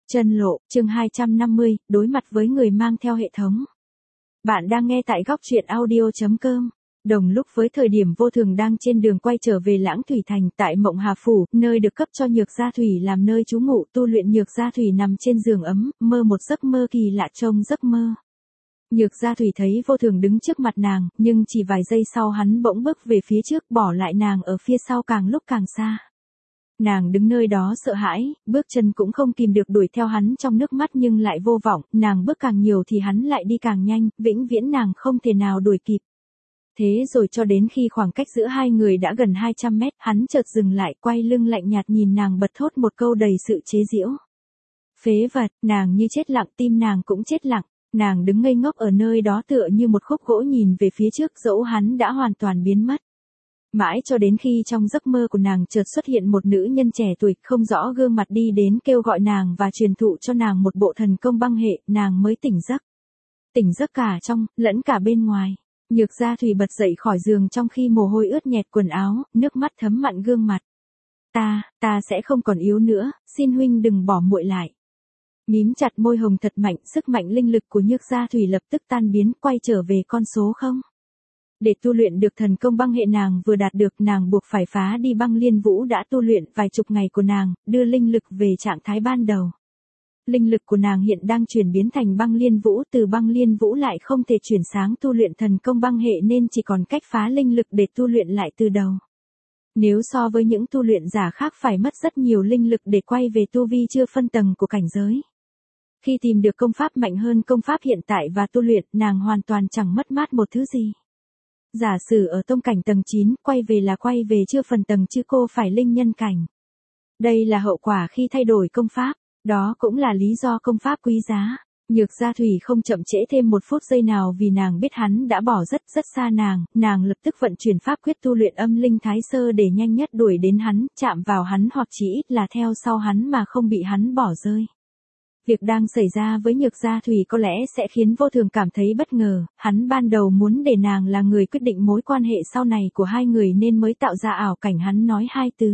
Chân lộ, chương 250, đối mặt với người mang theo hệ thống. Bạn đang nghe tại góc truyện audio.com. Đồng lúc với thời điểm Vô Thường đang trên đường quay trở về Lãng Thủy Thành tại Mộng Hà Phủ, nơi được cấp cho Nhược Gia Thủy làm nơi trú ngụ tu luyện. Nhược Gia Thủy nằm trên giường ấm, mơ một giấc mơ kỳ lạ trong giấc mơ. Nhược Gia Thủy thấy Vô Thường đứng trước mặt nàng, nhưng chỉ vài giây sau hắn bỗng bước về phía trước, bỏ lại nàng ở phía sau càng lúc càng xa. Nàng đứng nơi đó sợ hãi, bước chân cũng không kìm được đuổi theo hắn trong nước mắt nhưng lại vô vọng, nàng bước càng nhiều thì hắn lại đi càng nhanh, vĩnh viễn nàng không thể nào đuổi kịp. Thế rồi cho đến khi khoảng cách giữa hai người đã gần 200 mét, hắn chợt dừng lại, quay lưng lạnh nhạt nhìn nàng, bật thốt một câu đầy sự chế giễu. Phế vật, nàng như chết lặng, tim nàng cũng chết lặng, nàng đứng ngây ngốc ở nơi đó tựa như một khúc gỗ nhìn về phía trước, dẫu hắn đã hoàn toàn biến mất. Mãi cho đến khi trong giấc mơ của nàng chợt xuất hiện một nữ nhân trẻ tuổi không rõ gương mặt đi đến kêu gọi nàng và truyền thụ cho nàng một bộ thần công băng hệ, nàng mới tỉnh giấc. Tỉnh giấc cả trong, lẫn cả bên ngoài. Nhược Gia Thủy bật dậy khỏi giường trong khi mồ hôi ướt nhẹp quần áo, nước mắt thấm mặn gương mặt. Ta sẽ không còn yếu nữa, xin huynh đừng bỏ muội lại. Mím chặt môi hồng thật mạnh, sức mạnh linh lực của Nhược Gia Thủy lập tức tan biến, quay trở về con số 0. Để tu luyện được thần công băng hệ nàng vừa đạt được, nàng buộc phải phá đi băng liên vũ đã tu luyện vài chục ngày của nàng, đưa linh lực về trạng thái ban đầu. Linh lực của nàng hiện đang chuyển biến thành băng liên vũ, từ băng liên vũ lại không thể chuyển sang tu luyện thần công băng hệ nên chỉ còn cách phá linh lực để tu luyện lại từ đầu. Nếu so với những tu luyện giả khác phải mất rất nhiều linh lực để quay về tu vi chưa phân tầng của cảnh giới. Khi tìm được công pháp mạnh hơn công pháp hiện tại và tu luyện, nàng hoàn toàn chẳng mất mát một thứ gì. Giả sử ở tông cảnh tầng 9, quay về là quay về chưa phần tầng chứ cô phải linh nhân cảnh. Đây là hậu quả khi thay đổi công pháp, đó cũng là lý do công pháp quý giá. Nhược Gia Thủy không chậm trễ thêm một phút giây nào vì nàng biết hắn đã bỏ rất xa nàng lập tức vận chuyển pháp quyết tu luyện âm linh thái sơ để nhanh nhất đuổi đến hắn, chạm vào hắn hoặc chỉ ít là theo sau hắn mà không bị hắn bỏ rơi. Việc đang xảy ra với Nhược Gia Thủy có lẽ sẽ khiến Vô Thường cảm thấy bất ngờ, hắn ban đầu muốn để nàng là người quyết định mối quan hệ sau này của hai người nên mới tạo ra ảo cảnh hắn nói hai từ.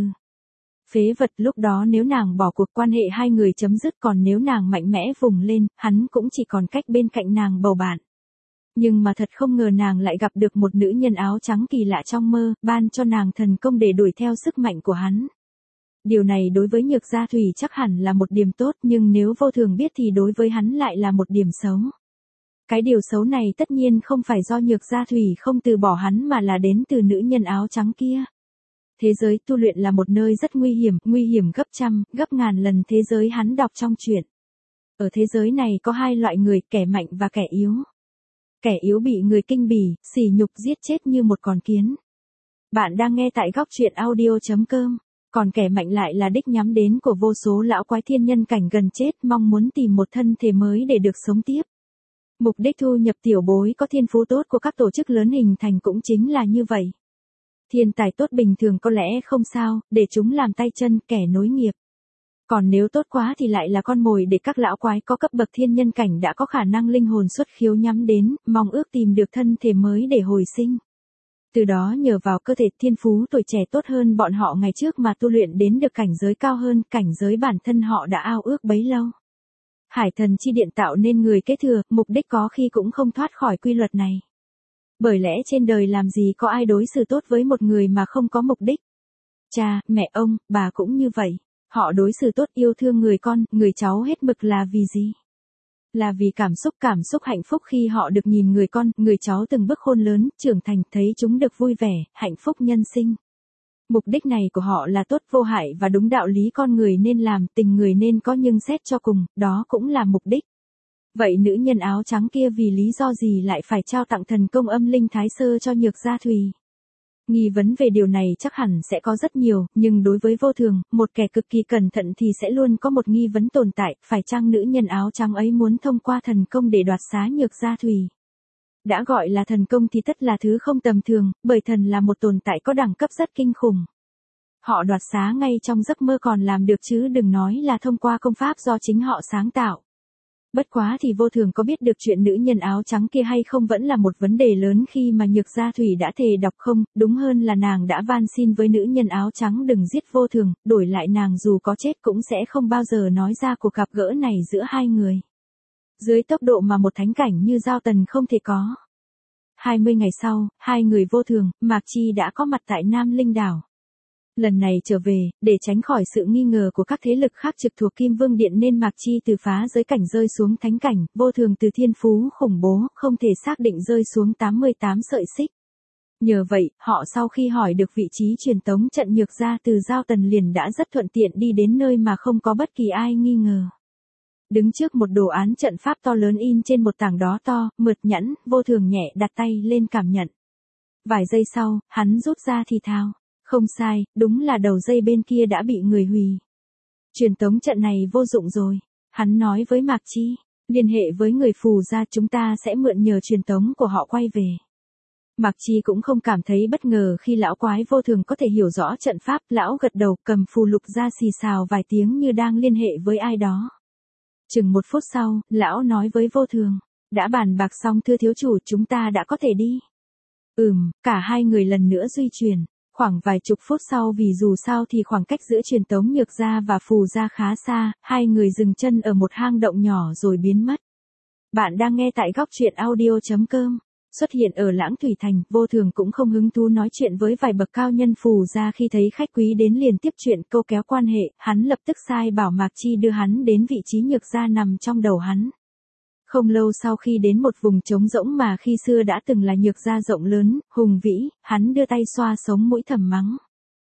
Phế vật, lúc đó nếu nàng bỏ cuộc quan hệ hai người chấm dứt, còn nếu nàng mạnh mẽ vùng lên, hắn cũng chỉ còn cách bên cạnh nàng bầu bạn. Nhưng mà thật không ngờ nàng lại gặp được một nữ nhân áo trắng kỳ lạ trong mơ, ban cho nàng thần công để đuổi theo sức mạnh của hắn. Điều này đối với Nhược Gia Thủy chắc hẳn là một điểm tốt, nhưng nếu Vô Thường biết thì đối với hắn lại là một điểm xấu. Cái điều xấu này tất nhiên không phải do Nhược Gia Thủy không từ bỏ hắn mà là đến từ nữ nhân áo trắng kia. Thế giới tu luyện là một nơi rất nguy hiểm gấp trăm, gấp ngàn lần thế giới hắn đọc trong truyện. Ở thế giới này có hai loại người, kẻ mạnh và kẻ yếu. Kẻ yếu bị người kinh bỉ, sỉ nhục giết chết như một con kiến. Bạn đang nghe tại góc truyện audio.com. Còn kẻ mạnh lại là đích nhắm đến của vô số lão quái thiên nhân cảnh gần chết, mong muốn tìm một thân thể mới để được sống tiếp. Mục đích thu nhập tiểu bối có thiên phú tốt của các tổ chức lớn hình thành cũng chính là như vậy. Thiên tài tốt bình thường có lẽ không sao, để chúng làm tay chân, kẻ nối nghiệp. Còn nếu tốt quá thì lại là con mồi để các lão quái có cấp bậc thiên nhân cảnh đã có khả năng linh hồn xuất khiếu nhắm đến, mong ước tìm được thân thể mới để hồi sinh. Từ đó nhờ vào cơ thể thiên phú tuổi trẻ tốt hơn bọn họ ngày trước mà tu luyện đến được cảnh giới cao hơn, cảnh giới bản thân họ đã ao ước bấy lâu. Hải thần chi điện tạo nên người kế thừa, mục đích có khi cũng không thoát khỏi quy luật này. Bởi lẽ trên đời làm gì có ai đối xử tốt với một người mà không có mục đích. Cha, mẹ ông, bà cũng như vậy. Họ đối xử tốt yêu thương người con, người cháu hết mực là vì gì? Là vì cảm xúc hạnh phúc khi họ được nhìn người con, người cháu từng bước khôn lớn, trưởng thành, thấy chúng được vui vẻ, hạnh phúc nhân sinh. Mục đích này của họ là tốt, vô hại và đúng đạo lý con người nên làm, tình người nên có, nhưng xét cho cùng, đó cũng là mục đích. Vậy nữ nhân áo trắng kia vì lý do gì lại phải trao tặng thần công âm linh thái sơ cho Nhược Gia Thủy? Nghi vấn về điều này chắc hẳn sẽ có rất nhiều, nhưng đối với Vô Thường, một kẻ cực kỳ cẩn thận thì sẽ luôn có một nghi vấn tồn tại, phải chăng nữ nhân áo trắng ấy muốn thông qua thần công để đoạt xá Nhược Gia Thủy? Đã gọi là thần công thì tất là thứ không tầm thường, bởi thần là một tồn tại có đẳng cấp rất kinh khủng. Họ đoạt xá ngay trong giấc mơ còn làm được chứ đừng nói là thông qua công pháp do chính họ sáng tạo. Bất quá thì vô thường có biết được chuyện nữ nhân áo trắng kia hay không vẫn là một vấn đề lớn khi mà Nhược Gia Thủy đã thề đọc không, đúng hơn là nàng đã van xin với nữ nhân áo trắng đừng giết vô thường, đổi lại nàng dù có chết cũng sẽ không bao giờ nói ra cuộc gặp gỡ này giữa hai người. Dưới tốc độ mà một thánh cảnh như Giao Tần không thể có. 20 ngày sau, hai người vô thường, Mạc Chi đã có mặt tại Nam Linh Đảo. Lần này trở về, để tránh khỏi sự nghi ngờ của các thế lực khác trực thuộc Kim Vương Điện nên Mạc Chi từ phá giới cảnh rơi xuống thánh cảnh, vô thường từ thiên phú khủng bố, không thể xác định rơi xuống 88 sợi xích. Nhờ vậy, họ sau khi hỏi được vị trí truyền tống trận Nhược Gia từ Giao Tần liền đã rất thuận tiện đi đến nơi mà không có bất kỳ ai nghi ngờ. Đứng trước một đồ án trận pháp to lớn in trên một tảng đá to, mượt nhẵn, vô thường nhẹ đặt tay lên cảm nhận. Vài giây sau, hắn rút ra thì thào. Không sai, đúng là đầu dây bên kia đã bị người hủy. Truyền tống trận này vô dụng rồi. Hắn nói với Mạc Chi, liên hệ với người phù gia chúng ta sẽ mượn nhờ truyền tống của họ quay về. Mạc Chi cũng không cảm thấy bất ngờ khi lão quái vô thường có thể hiểu rõ trận pháp, lão gật đầu cầm phù lục ra xì xào vài tiếng như đang liên hệ với ai đó. Chừng 1 phút sau, lão nói với vô thường, đã bàn bạc xong thưa thiếu chủ chúng ta đã có thể đi. Cả hai người lần nữa di chuyển. Khoảng vài chục phút sau vì dù sao thì khoảng cách giữa truyền tống Nhược Gia và phù gia khá xa, hai người dừng chân ở một hang động nhỏ rồi biến mất. Bạn đang nghe tại góc truyện audio.com. Xuất hiện ở Lãng Thủy Thành, vô thường cũng không hứng thú nói chuyện với vài bậc cao nhân phù gia khi thấy khách quý đến liền tiếp chuyện câu kéo quan hệ, hắn lập tức sai bảo Mạc Chi đưa hắn đến vị trí Nhược Gia nằm trong đầu hắn. Không lâu sau khi đến một vùng trống rỗng mà khi xưa đã từng là Nhược Gia rộng lớn, hùng vĩ, hắn đưa tay xoa sống mũi thầm mắng.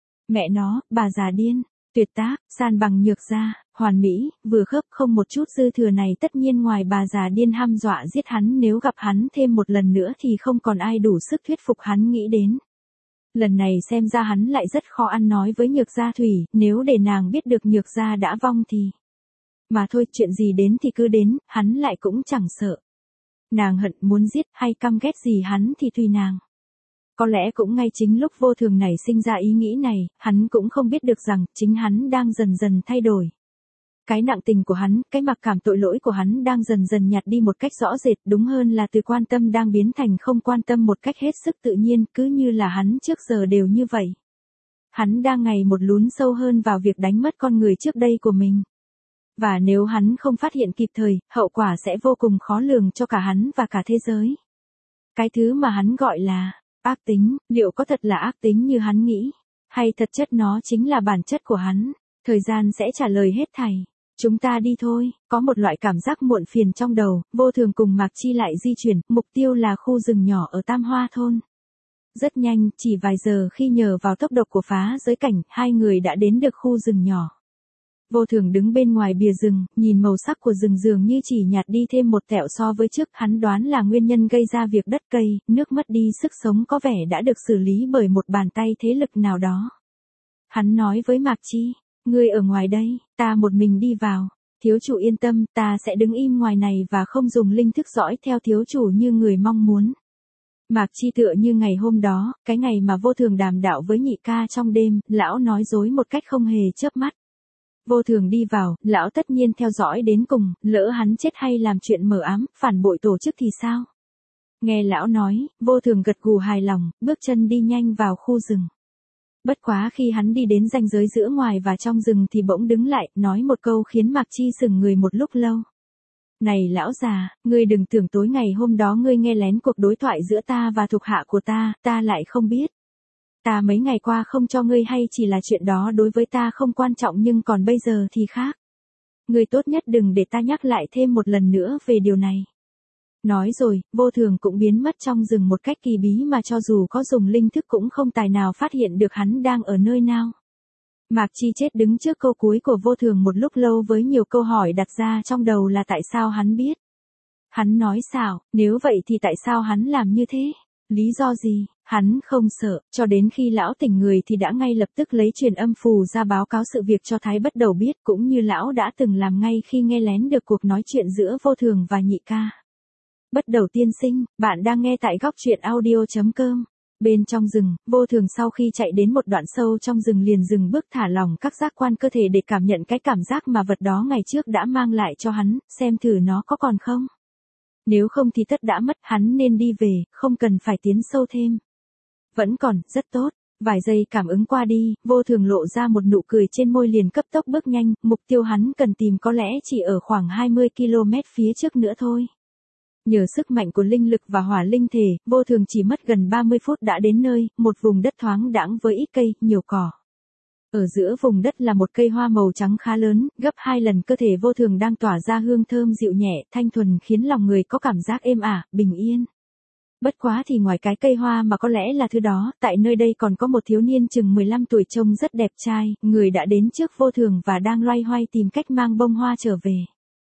Mẹ nó, bà già điên, tuyệt tác, san bằng Nhược Gia, hoàn mỹ, vừa khớp không một chút dư thừa này tất nhiên ngoài bà già điên hăm dọa giết hắn nếu gặp hắn thêm một lần nữa thì không còn ai đủ sức thuyết phục hắn nghĩ đến. Lần này xem ra hắn lại rất khó ăn nói với Nhược Gia Thủy, nếu để nàng biết được Nhược Gia đã vong thì... Mà thôi, chuyện gì đến thì cứ đến, hắn lại cũng chẳng sợ. Nàng hận muốn giết hay căm ghét gì hắn thì tùy nàng. Có lẽ cũng ngay chính lúc vô thường nảy sinh ra ý nghĩ này, hắn cũng không biết được rằng chính hắn đang dần dần thay đổi. Cái nặng tình của hắn, cái mặc cảm tội lỗi của hắn đang dần dần nhạt đi một cách rõ rệt, đúng hơn là từ quan tâm đang biến thành không quan tâm một cách hết sức tự nhiên, cứ như là hắn trước giờ đều như vậy. Hắn đang ngày một lún sâu hơn vào việc đánh mất con người trước đây của mình. Và nếu hắn không phát hiện kịp thời, hậu quả sẽ vô cùng khó lường cho cả hắn và cả thế giới. Cái thứ mà hắn gọi là ác tính, liệu có thật là ác tính như hắn nghĩ? Hay thật chất nó chính là bản chất của hắn? Thời gian sẽ trả lời hết thảy. Chúng ta đi thôi, có một loại cảm giác muộn phiền trong đầu, vô thường cùng Mạc Chi lại di chuyển, mục tiêu là khu rừng nhỏ ở Tam Hoa Thôn. Rất nhanh, chỉ vài giờ khi nhờ vào tốc độ của phá giới cảnh, hai người đã đến được khu rừng nhỏ. Vô thường đứng bên ngoài bìa rừng, nhìn màu sắc của rừng dường như chỉ nhạt đi thêm một tẹo so với trước, hắn đoán là nguyên nhân gây ra việc đất cây, nước mất đi sức sống có vẻ đã được xử lý bởi một bàn tay thế lực nào đó. Hắn nói với Mạc Chi, ngươi ở ngoài đây, ta một mình đi vào, thiếu chủ yên tâm, ta sẽ đứng im ngoài này và không dùng linh thức dõi theo thiếu chủ như người mong muốn. Mạc Chi tựa như ngày hôm đó, cái ngày mà vô thường đàm đạo với nhị ca trong đêm, lão nói dối một cách không hề chớp mắt. Vô thường đi vào, lão tất nhiên theo dõi đến cùng, lỡ hắn chết hay làm chuyện mờ ám, phản bội tổ chức thì sao? Nghe lão nói, vô thường gật gù hài lòng, bước chân đi nhanh vào khu rừng. Bất quá khi hắn đi đến ranh giới giữa ngoài và trong rừng thì bỗng đứng lại, nói một câu khiến Mạc Chi sững người một lúc lâu. Này lão già, ngươi đừng tưởng tối ngày hôm đó ngươi nghe lén cuộc đối thoại giữa ta và thuộc hạ của ta lại không biết. Ta mấy ngày qua không cho ngươi hay chỉ là chuyện đó đối với ta không quan trọng nhưng còn bây giờ thì khác. Ngươi tốt nhất đừng để ta nhắc lại thêm một lần nữa về điều này. Nói rồi, vô thường cũng biến mất trong rừng một cách kỳ bí mà cho dù có dùng linh thức cũng không tài nào phát hiện được hắn đang ở nơi nào. Mạc Chi chết đứng trước câu cuối của vô thường một lúc lâu với nhiều câu hỏi đặt ra trong đầu là tại sao hắn biết. Hắn nói sao, nếu vậy thì tại sao hắn làm như thế? Lý do gì? Hắn không sợ, cho đến khi lão tỉnh người thì đã ngay lập tức lấy truyền âm phù ra báo cáo sự việc cho Thái Bất Đầu biết cũng như lão đã từng làm ngay khi nghe lén được cuộc nói chuyện giữa vô thường và nhị ca. Bất Đầu tiên sinh, bạn đang nghe tại góc truyện audio.com. Bên trong rừng, Vô Thường sau khi chạy đến một đoạn sâu trong rừng liền dừng bước thả lỏng các giác quan cơ thể để cảm nhận cái cảm giác mà vật đó ngày trước đã mang lại cho hắn, xem thử nó có còn không. Nếu không thì tất đã mất, hắn nên đi về, không cần phải tiến sâu thêm. Vẫn còn, rất tốt. Vài giây cảm ứng qua đi, Vô Thường lộ ra một nụ cười trên môi liền cấp tốc bước nhanh, mục tiêu hắn cần tìm có lẽ chỉ ở khoảng 20 km phía trước nữa thôi. Nhờ sức mạnh của linh lực và hỏa linh thể, Vô Thường chỉ mất gần 30 phút đã đến nơi, một vùng đất thoáng đãng với ít cây, nhiều cỏ. Ở giữa vùng đất là một cây hoa màu trắng khá lớn, gấp 2 lần cơ thể Vô Thường đang tỏa ra hương thơm dịu nhẹ, thanh thuần khiến lòng người có cảm giác êm ả, bình yên. Bất quá thì ngoài cái cây hoa mà có lẽ là thứ đó, tại nơi đây còn có một thiếu niên chừng 15 tuổi trông rất đẹp trai, người đã đến trước Vô Thường và đang loay hoay tìm cách mang bông hoa trở về.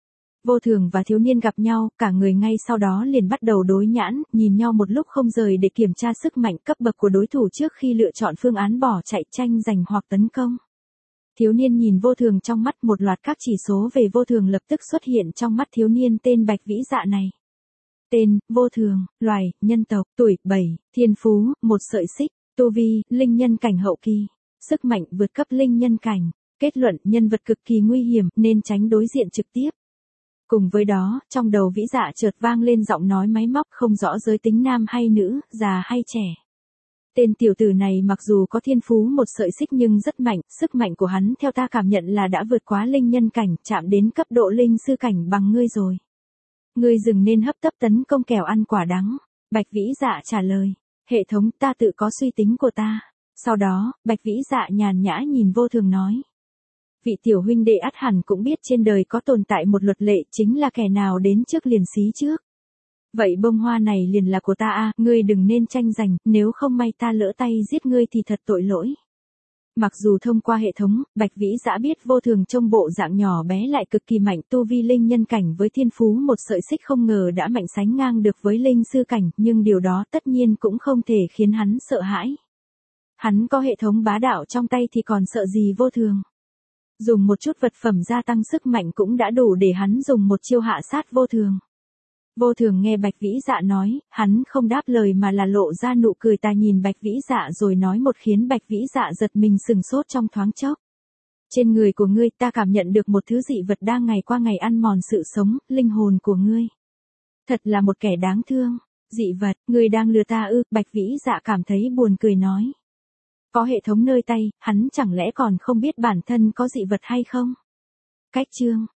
Vô Thường và thiếu niên gặp nhau, cả người ngay sau đó liền bắt đầu đối nhãn, nhìn nhau một lúc không rời để kiểm tra sức mạnh cấp bậc của đối thủ trước khi lựa chọn phương án bỏ chạy, tranh giành hoặc tấn công. Thiếu niên nhìn Vô Thường trong mắt, một loạt các chỉ số về Vô Thường lập tức xuất hiện trong mắt thiếu niên tên Bạch Vĩ Dạ này. Tên, Vô Thường, loài, nhân tộc, tuổi, 7, thiên phú, một sợi xích, tu vi, linh nhân cảnh hậu kỳ, sức mạnh vượt cấp linh nhân cảnh, kết luận nhân vật cực kỳ nguy hiểm nên tránh đối diện trực tiếp. Cùng với đó, trong đầu Vĩ Dạ chợt vang lên giọng nói máy móc không rõ giới tính nam hay nữ, già hay trẻ. Tên tiểu tử này mặc dù có thiên phú một sợi xích nhưng rất mạnh, sức mạnh của hắn theo ta cảm nhận là đã vượt quá linh nhân cảnh, chạm đến cấp độ linh sư cảnh bằng ngươi rồi. Ngươi dừng nên hấp tấp tấn công kẻo ăn quả đắng. Bạch Vĩ Dạ trả lời. Hệ thống, ta tự có suy tính của ta. Sau đó, Bạch Vĩ Dạ nhàn nhã nhìn Vô Thường nói. Vị tiểu huynh đệ ắt hẳn cũng biết trên đời có tồn tại một luật lệ, chính là kẻ nào đến trước liền xí trước. Vậy bông hoa này liền là của ta à, ngươi đừng nên tranh giành, nếu không may ta lỡ tay giết ngươi thì thật tội lỗi. Mặc dù thông qua hệ thống, Bạch Vĩ Dã biết Vô Thường trông bộ dạng nhỏ bé lại cực kỳ mạnh, tu vi linh nhân cảnh với thiên phú một sợi xích không ngờ đã mạnh sánh ngang được với linh sư cảnh, nhưng điều đó tất nhiên cũng không thể khiến hắn sợ hãi. Hắn có hệ thống bá đạo trong tay thì còn sợ gì Vô Thường. Dùng một chút vật phẩm gia tăng sức mạnh cũng đã đủ để hắn dùng một chiêu hạ sát Vô Thường. Vô Thường nghe Bạch Vĩ Dạ nói, hắn không đáp lời mà là lộ ra nụ cười tà nhìn Bạch Vĩ Dạ rồi nói một khiến Bạch Vĩ Dạ giật mình sừng sốt trong thoáng chốc. Trên người của ngươi ta cảm nhận được một thứ dị vật đang ngày qua ngày ăn mòn sự sống, linh hồn của ngươi. Thật là một kẻ đáng thương. Dị vật, ngươi đang lừa ta ư? Bạch Vĩ Dạ cảm thấy buồn cười nói. Có hệ thống nơi tay, hắn chẳng lẽ còn không biết bản thân có dị vật hay không? Cách chương